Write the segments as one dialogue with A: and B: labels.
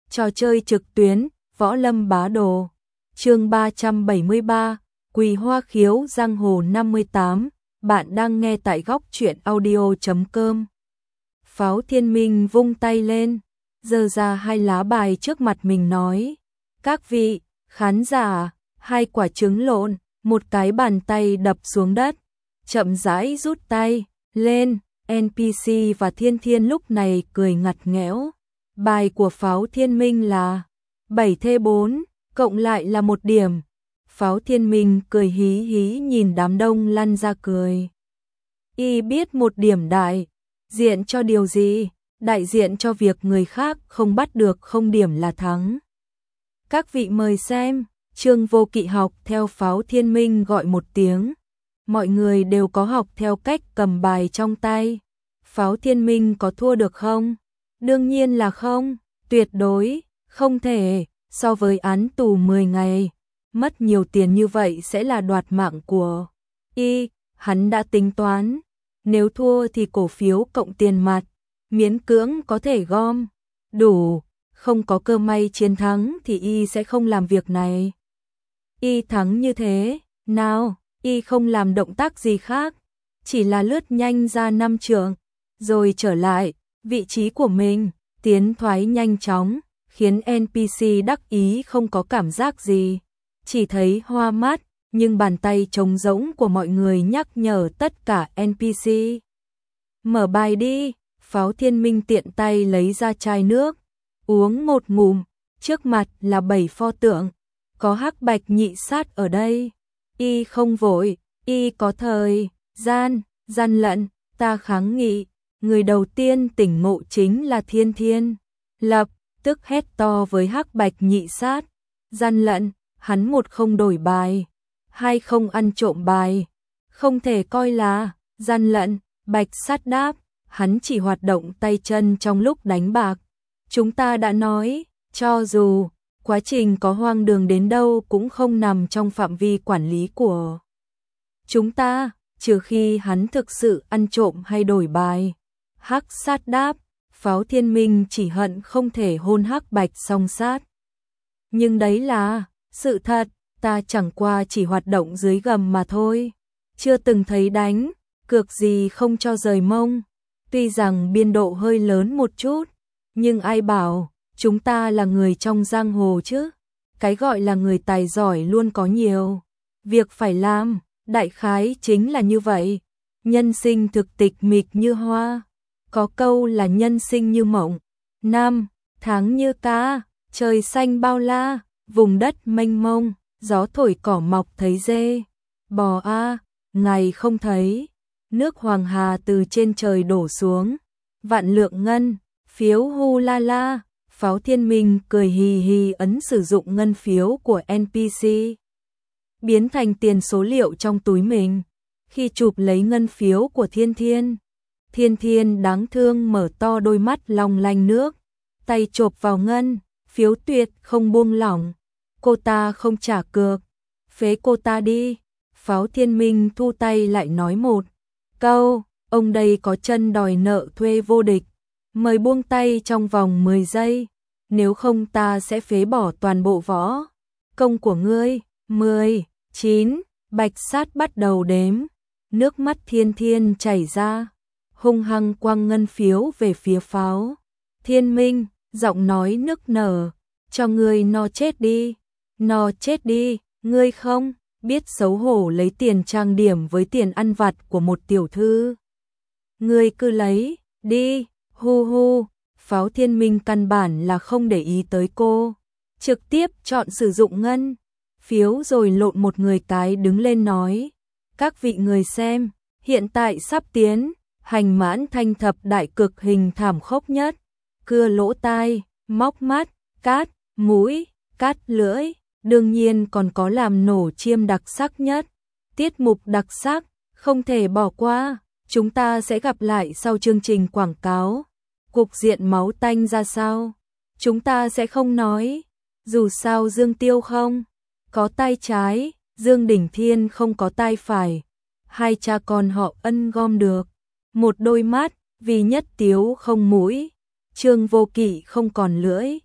A: Trò chơi trực tuyến, Võ Lâm Bá Đồ. Chương 373, Quỳ Hoa Khiếu Giang Hồ 58. Bạn đang nghe tại góc truyện audio.com. Pháo Thiên Minh vung tay lên, giơ ra hai lá bài trước mặt mình nói: "Các vị khán giả, hai quả trứng lộn." Một cái bàn tay đập xuống đất, chậm rãi rút tay lên. NPC và Thiên Thiên lúc này cười ngặt nghẽo. Bài của Pháo Thiên Minh là 7T4, cộng lại là 1 điểm. Pháo Thiên Minh cười hí hí nhìn đám đông lăn ra cười. Y biết 1 điểm đại diện cho điều gì? Đại diện cho việc người khác không bắt được 0 điểm là thắng. Các vị mời xem. Trương Vô Kỵ học theo Pháo Thiên Minh gọi một tiếng. Mọi người đều có học theo cách cầm bài trong tay. Pháo Thiên Minh có thua được không? Đương nhiên là không, tuyệt đối, không thể. So với án tù 10 ngày, mất nhiều tiền như vậy sẽ là đoạt mạng của Y. Hắn đã tính toán, nếu thua thì cổ phiếu cộng tiền mặt, miễn cưỡng có thể gom đủ. Không có cơ may chiến thắng thì Y sẽ không làm việc này. Y thắng như thế nào? Y không làm động tác gì khác, chỉ là lướt nhanh ra 5 trượng, rồi trở lại vị trí của mình, tiến thoái nhanh chóng, khiến NPC đắc ý không có cảm giác gì, chỉ thấy hoa mắt, nhưng bàn tay trống rỗng của mọi người nhắc nhở tất cả NPC. Mở bài đi. Pháo Thiên Minh tiện tay lấy ra chai nước, uống một ngụm, trước mặt là 7 pho tượng, có Hắc Bạch Nhị Sát ở đây. Y không vội, Y có thời gian, gian lận, ta kháng nghị. Người đầu tiên tỉnh ngộ chính là Thiên Thiên, lập tức hét to với Hắc Bạch Nhị Sát: gian lận, hắn 1 không đổi bài, 2 không ăn trộm bài, không thể coi là gian lận. Bạch Sát đáp: hắn chỉ hoạt động tay chân trong lúc đánh bạc. Chúng ta đã nói, cho dù quá trình có hoang đường đến đâu cũng không nằm trong phạm vi quản lý của chúng ta, trừ khi hắn thực sự ăn trộm hay đổi bài. Hắc Sát đáp. Pháo Thiên Minh chỉ hận không thể hôn Hắc Bạch song sát. Nhưng đấy là sự thật, ta chẳng qua chỉ hoạt động dưới gầm mà thôi. Chưa từng thấy đánh cược gì không cho rời mông. Tuy rằng biên độ hơi lớn một chút, nhưng ai bảo chúng ta là người trong giang hồ chứ. Cái gọi là người tài giỏi luôn có nhiều việc phải làm, đại khái chính là như vậy. Nhân sinh thực tịch mịch như hoa, có câu là nhân sinh như mộng, năm tháng như ca. Trời xanh bao la, vùng đất mênh mông, gió thổi cỏ mọc thấy dê bò ngày không thấy. Nước Hoàng Hà từ trên trời đổ xuống, vạn lượng ngân phiếu hu la la. Pháo Thiên Minh cười hì hì ấn sử dụng ngân phiếu của NPC, biến thành tiền số liệu trong túi mình. Khi chụp lấy ngân phiếu của Thiên Thiên, Thiên Thiên đáng thương mở to đôi mắt long lanh nước, tay chộp vào ngân phiếu tuyệt không buông lỏng. Cô ta không trả cược, phế cô ta đi. Pháo Thiên Minh thu tay lại nói một câu: ông đây có chân đòi nợ thuê vô địch, mời buông tay trong vòng 10 giây, nếu không ta sẽ phế bỏ toàn bộ võ công của ngươi. 10, 9, Bạch Sát bắt đầu đếm, nước mắt Thiên Thiên chảy ra, hung hăng quăng ngân phiếu về phía Pháo Thiên Minh, giọng nói nức nở: cho ngươi no chết đi, no chết đi, ngươi không biết xấu hổ lấy tiền trang điểm với tiền ăn vặt của một tiểu thư. Ngươi cứ lấy đi, hu hu. Pháo Thiên Minh căn bản là không để ý tới cô, trực tiếp chọn sử dụng ngân phiếu rồi lộn một người cái đứng lên nói: các vị người xem, hiện tại sắp tiến hành mãn thanh thập đại cực hình thảm khốc nhất, cưa lỗ tai, móc mắt, cát mũi, cát lưỡi, đương nhiên còn có làm nổ chiêm đặc sắc nhất. Tiết mục đặc sắc, không thể bỏ qua. Chúng ta sẽ gặp lại sau chương trình quảng cáo. Cục diện máu tanh ra sao? Chúng ta sẽ không nói. Dù sao Dương Tiêu không có tay trái, Dương Đỉnh Thiên không có tay phải. Hai cha con họ ân gom được một đôi mắt, vì Nhất Tiếu không mũi, Trương Vô Kỵ không còn lưỡi,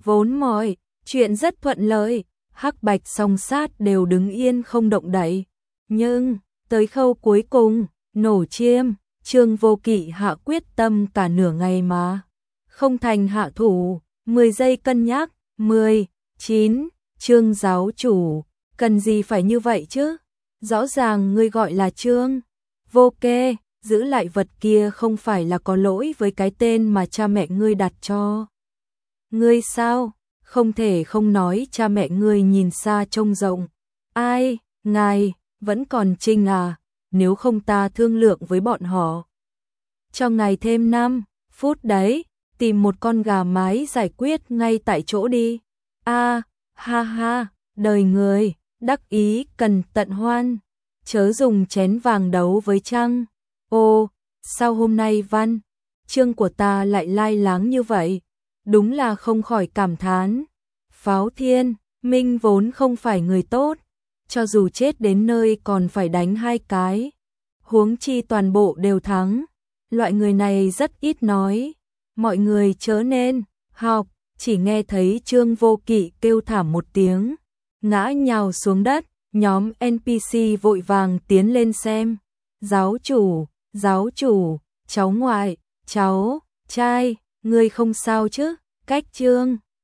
A: Vốn mọi chuyện rất thuận lợi, hắc bạch song sát đều đứng yên không động đậy. Nhưng, tới khâu cuối cùng, nổ chiêm, Trương Vô Kỵ hạ quyết tâm cả nửa ngày mà không thành hạ thủ, 10 giây cân nhắc, 10, 9, Trương giáo chủ, cần gì phải như vậy chứ? Rõ ràng ngươi gọi là Trương Vô Kê, giữ lại vật kia không phải là có lỗi với cái tên mà cha mẹ ngươi đặt cho ngươi sao? Không thể không nói cha mẹ ngươi nhìn xa trông rộng. Ai, ngài, vẫn còn Trinh à, nếu không ta thương lượng với bọn họ. Cho ngài thêm 5 phút đấy, tìm một con gà mái giải quyết ngay tại chỗ đi. A, ha ha, đời người, đắc ý cần tận hoan, chớ dùng chén vàng đấu với trăng. Ô, sao hôm nay văn chương của ta lại lai láng như vậy? Đúng là không khỏi cảm thán. Pháo Thiên, Minh vốn không phải người tốt, cho dù chết đến nơi còn phải đánh 2 cái. Huống chi toàn bộ đều thắng. Loại người này rất ít nói. Mọi người chớ nên học, chỉ nghe thấy Trương Vô Kỵ kêu thảm một tiếng, ngã nhào xuống đất, nhóm NPC vội vàng tiến lên xem. Giáo chủ, cháu ngoại, cháu, trai, ngươi không sao chứ? Cách Trương